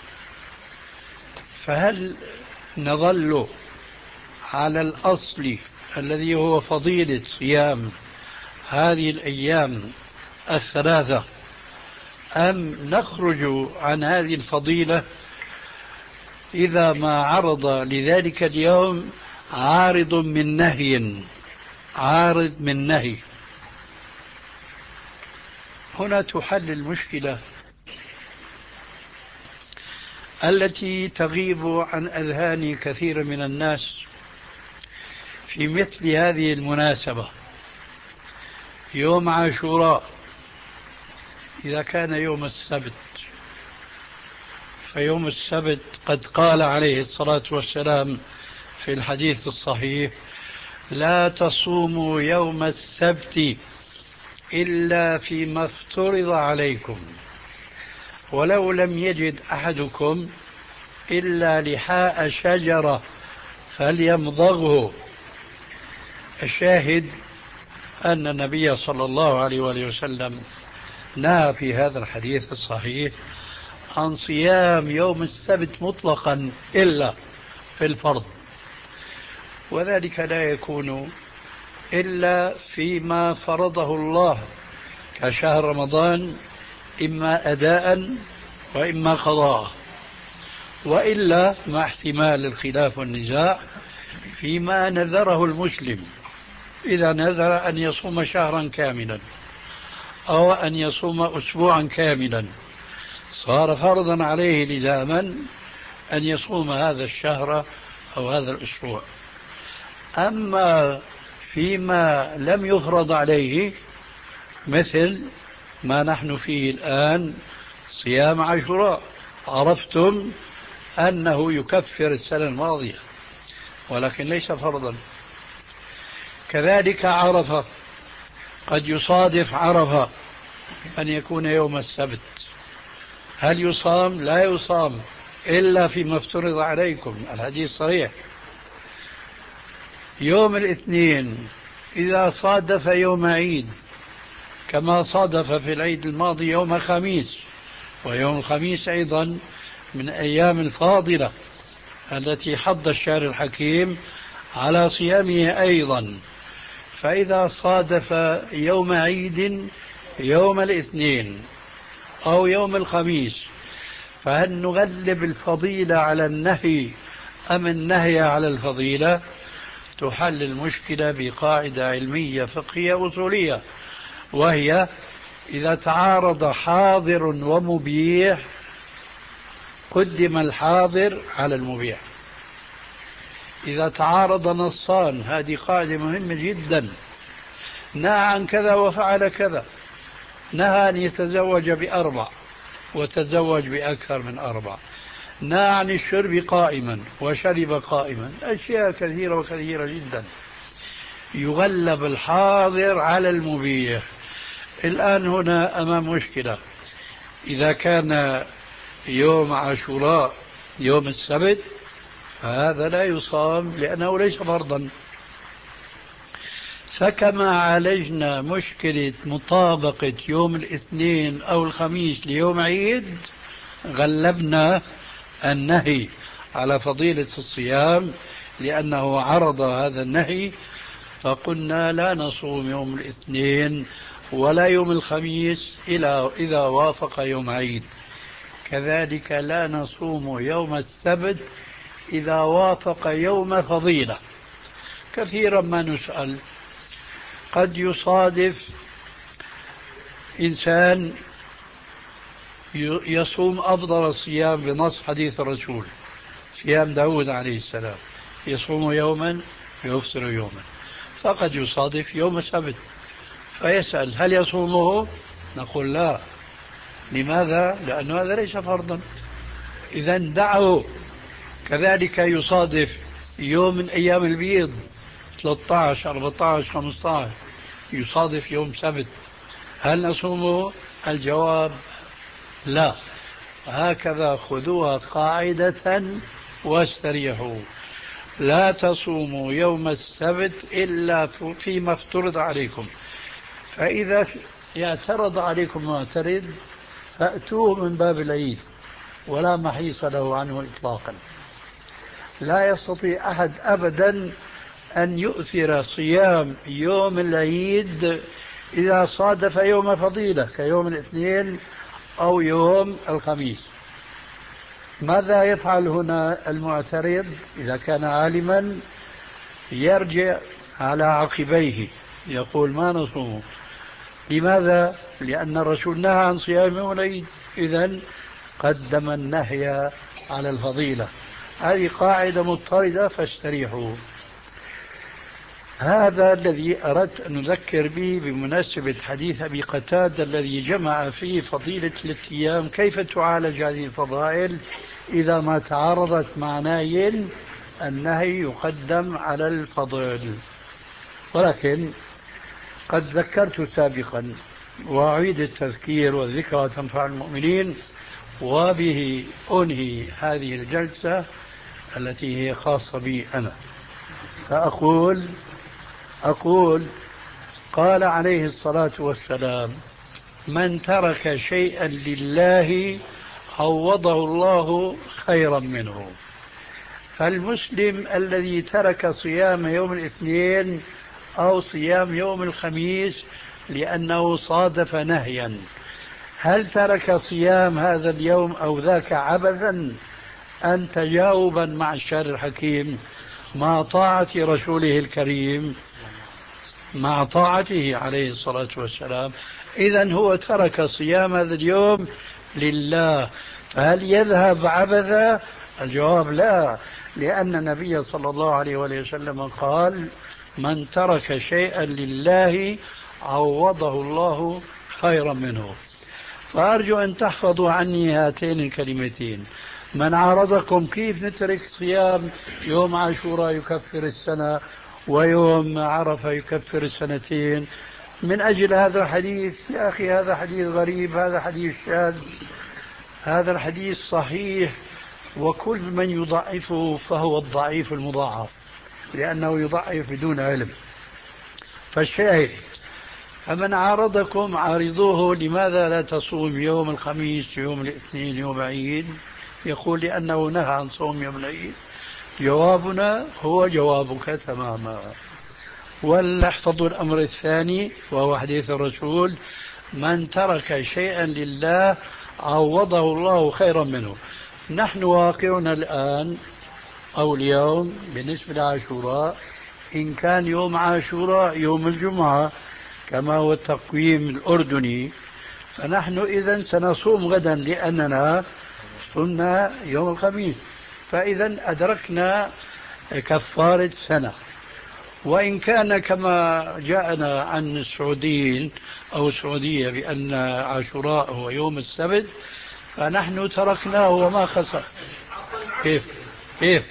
فهل نظل على الأصل الذي هو فضيلة صيام هذه الأيام الثلاثة، أم نخرج عن هذه الفضيلة إذا ما عرض لذلك اليوم عارض من نهي عارض من نهي؟ هنا تحل المشكلة التي تغيب عن أذهان كثير من الناس في مثل هذه المناسبة. يوم عاشوراء إذا كان يوم السبت، فيوم السبت قد قال عليه الصلاة والسلام في الحديث الصحيح: لا تصوموا يوم السبت إلا فيما افترض عليكم، ولو لم يجد أحدكم إلا لحاء شجرة فليمضغه. الشاهد أن النبي صلى الله عليه وآله وسلم نهى في هذا الحديث الصحيح عن صيام يوم السبت مطلقا إلا في الفرض، وذلك لا يكون إلا فيما فرضه الله كشهر رمضان، إما أداء وإما قضاء، وإلا مع احتمال الخلاف والنزاع فيما نذره المسلم. إذا نذر أن يصوم شهرا كاملا أو أن يصوم أسبوعا كاملا صار فرضا عليه لزاما أن يصوم هذا الشهر أو هذا الأسبوع. أما فيما لم يفرض عليه مثل ما نحن فيه الآن صيام عاشوراء، عرفتم أنه يكفر السنة الماضية ولكن ليس فرضا. كذلك عرفة، قد يصادف عرفة أن يكون يوم السبت، هل يصام؟ لا يصام إلا فيما افترض عليكم، الحديث صحيح. يوم الاثنين إذا صادف يوم عيد كما صادف في العيد الماضي يوم خميس، ويوم الخميس أيضا من أيام الفاضلة التي حض الشارع الحكيم على صيامه أيضا، فإذا صادف يوم عيد يوم الاثنين أو يوم الخميس، فهل نغلب الفضيلة على النهي أم النهي على الفضيلة؟ تحل المشكلة بقاعدة علمية فقهية أصولية، وهي إذا تعارض حاضر ومبيح قدم الحاضر على المبيح، إذا تعارض نصان، هذه قاعدة مهمة جدا، نهى عن كذا وفعل كذا، نهى أن يتزوج بأربع وتزوج بأكثر من أربع، نهى عن الشرب قائما وشرب قائما، أشياء كثيرة وكثيرة جدا. يغلب الحاضر على المبيح. الآن هنا أمام مشكلة، إذا كان يوم عاشوراء يوم السبت فهذا لا يصام لأنه ليس فرضا. فكما عالجنا مشكلة مطابقة يوم الاثنين أو الخميس ليوم عيد، غلبنا النهي على فضيلة الصيام لأنه عرض هذا النهي، فقلنا لا نصوم يوم الاثنين ولا يوم الخميس إلا إذا وافق يوم عيد. كذلك لا نصوم يوم السبت إذا وافق يوم فضيلة. كثيرا ما نسأل، قد يصادف إنسان يصوم أفضل الصيام بنص حديث الرسول، صيام داود عليه السلام، يصوم يوما ويفطر يوما، فقد يصادف يوم السبت فيسأل هل يصومه؟ نقول لا. لماذا؟ لأنه هذا ليس فرضا، إذا دعه. كذلك يصادف يوم من أيام البيض ثلاثة عشر أربعة عشر خمسة عشر يصادف يوم سبت، هل نصومه؟ الجواب لا. هكذا خذوها قاعدة واستريحوا، لا تصوموا يوم السبت إلا فيما افترض عليكم. فإذا اعترض عليكم معترض فأتوه من باب العيد ولا محيص له عنه إطلاقا. لا يستطيع أحد أبدا أن يؤثر صيام يوم العيد إذا صادف يوم فضيلة كيوم الاثنين أو يوم الخميس. ماذا يفعل هنا المعترض؟ إذا كان عالما يرجع على عقبيه يقول ما نصوم. لماذا؟ لأن الرسول نهى عن صيام يوم العيد، إذن قدم النهي على الفضيلة. هذه قاعدة مضطردة فاستريحوا. هذا الذي أردت أن نذكر به بمناسبة حديث أبي قتادة الذي جمع فيه فضيلة الأيام، كيف تعالج هذه الفضائل إذا ما تعارضت مع نهي. النهي يقدم على الفضل. ولكن قد ذكرت سابقا وأعيد التذكير، والذكرى تنفع المؤمنين، وبه أنهي هذه الجلسة التي هي خاصة بي أنا. فأقول أقول قال عليه الصلاة والسلام: من ترك شيئا لله عوضه الله خيرا منه. فالمسلم الذي ترك صيام يوم الاثنين أو صيام يوم الخميس لأنه صادف نهيا، هل ترك صيام هذا اليوم أو ذاك عبثا أم تجاوبا مع الشارع الحكيم مع طاعة رسوله الكريم، مع طاعته عليه الصلاة والسلام؟ إذن هو ترك صيام هذا اليوم لله، فهل يذهب عبثا؟ الجواب لا، لأن النبي صلى الله عليه وسلم قال: من ترك شيئا لله عوضه الله خيرا منه. فأرجو أن تحفظوا عني هاتين الكلمتين: من عارضكم كيف نترك صيام يوم عاشوراء يكفر السنة ويوم عرفة يكفر السنتين من أجل هذا الحديث؟ يا أخي هذا حديث غريب، هذا حديث شاذ، هذا الحديث صحيح، وكل من يضعفه فهو الضعيف المضاعف لأنه يضعف بدون علم. فالشاهد: فمن عارضكم عارضوه لماذا لا تصوم يوم الخميس يوم الاثنين يوم عيد؟ يقول لأنه نهى عن صوم يوم العيد. جوابنا هو جوابك تماما. ولنحفظ الأمر الثاني وهو حديث الرسول: من ترك شيئا لله عوضه الله خيرا منه. نحن واقعنا الآن أو اليوم بالنسبة لعاشوراء، إن كان يوم عاشوراء يوم الجمعة كما هو التقويم الأردني، فنحن إذن سنصوم غدا لأننا صمنا يوم الخميس، فإذا أدركنا كفارة سنة. وإن كان كما جاءنا عن السعوديين أو السعودية بأن عاشوراء هو يوم السبت، فنحن تركناه وما خسر. كيف كيف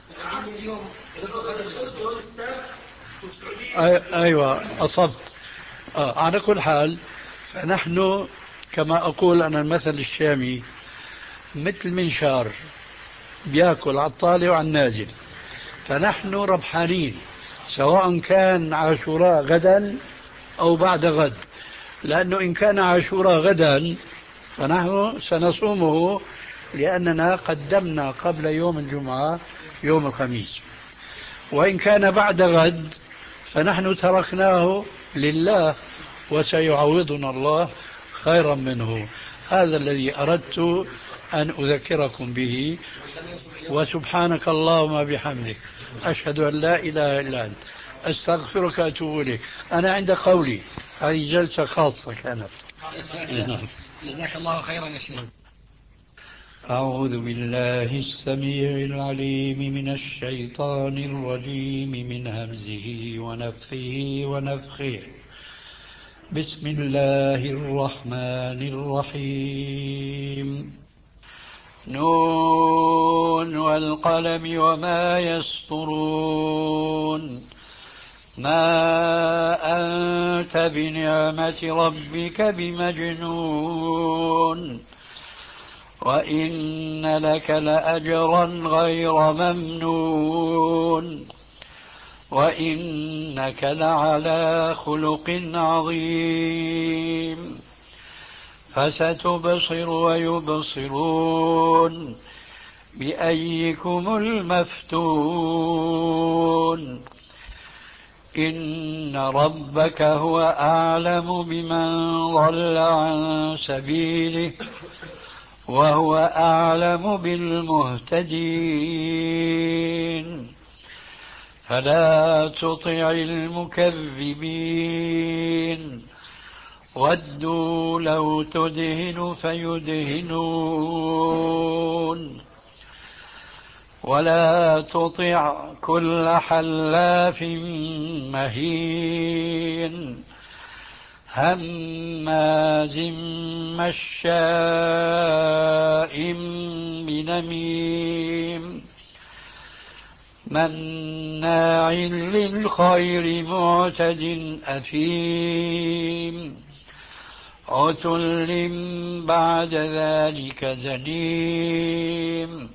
أيوة أصبت. آه. على كل حال فنحن كما أقول أنا المثل الشامي مثل منشار بياكل على الطالع وعلى النازل، فنحن ربحانين سواء كان عاشوراء غدا أو بعد غد، لأنه إن كان عاشوراء غدا فنحن سنصومه لأننا قدمنا قبل يوم الجمعة يوم الخميس، وإن كان بعد غد فنحن تركناه لله وسيعوضنا الله خيرا منه. هذا الذي أردت أن أذكركم به. وسبحانك اللهم بحمدك أشهد أن لا إله إلا أنت أستغفرك وأتوب إليك. أنا عند قولي هذه جلسة خاصة كانت.
جزاك الله خيرا يا شيخ.
أعوذ بالله السميع العليم من الشيطان الرجيم من همزه ونفخه ونفخه. بسم الله الرحمن الرحيم. نون والقلم وما يسطرون. ما أنت بنعمة ربك بمجنون وإن لك لأجرا غير ممنون وإنك لعلى خلق عظيم. فستبصر ويبصرون بأيكم المفتون. إن ربك هو أعلم بمن ضل عن سبيله وهو أعلم بالمهتدين. فلا تطع المكذبين ودوا لو تدهن فيدهنون ولا تطع كل حلاف مهين هماز مشاء بنميم مناع للخير معتد أثيم عتل بعد ذلك زنيم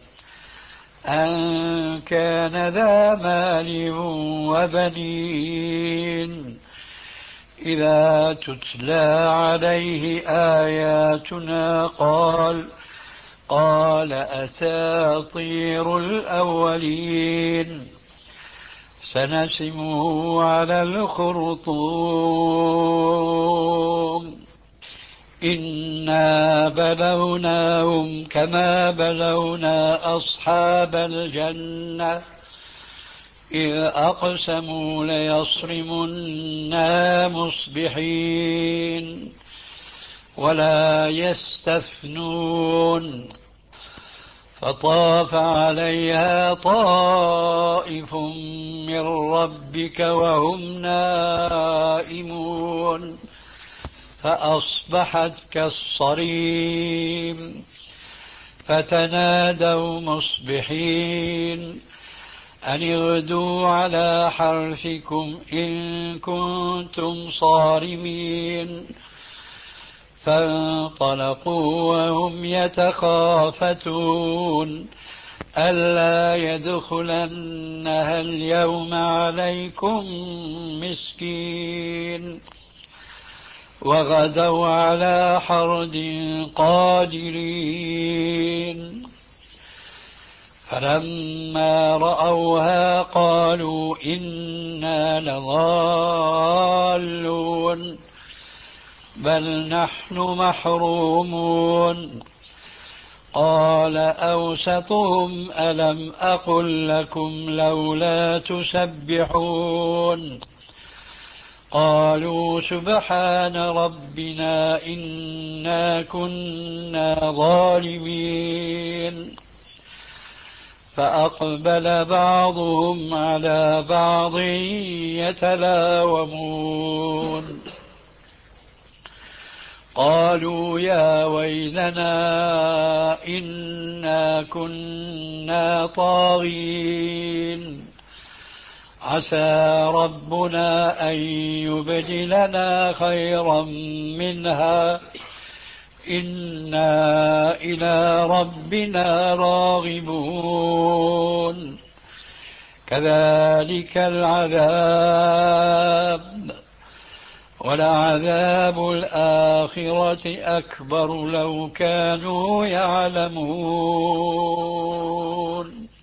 أن كان ذا مال وبنين إذا تتلى عليه آياتنا قال قال أساطير الأولين سنسمه على الخرطوم. إنا بلوناهم كما بلونا أصحاب الجنة إذ أقسموا ليصرمنها مصبحين ولا يستثنون. فطاف عليها طائف من ربك وهم نائمون فأصبحت كالصريم. فتنادوا مصبحين أن اغدوا على حرثكم إن كنتم صارمين. فانطلقوا وهم يتخافتون ألا يدخلنها اليوم عليكم مسكين. وغدوا على حرد قادرين. فلما رأوها قالوا إنا لضالون بل نحن محرومون. قال أوسطهم ألم أقل لكم لولا تسبحون قالوا سبحان ربنا إنا كنا ظالمين. فأقبل بعضهم على بعض يتلاومون قالوا يا ويلنا إنا كنا طاغين عسى ربنا أن يبدلنا خيرا منها إنا إلى ربنا راغبون كذلك العذاب ولعذاب الآخرة أكبر لو كانوا يعلمون.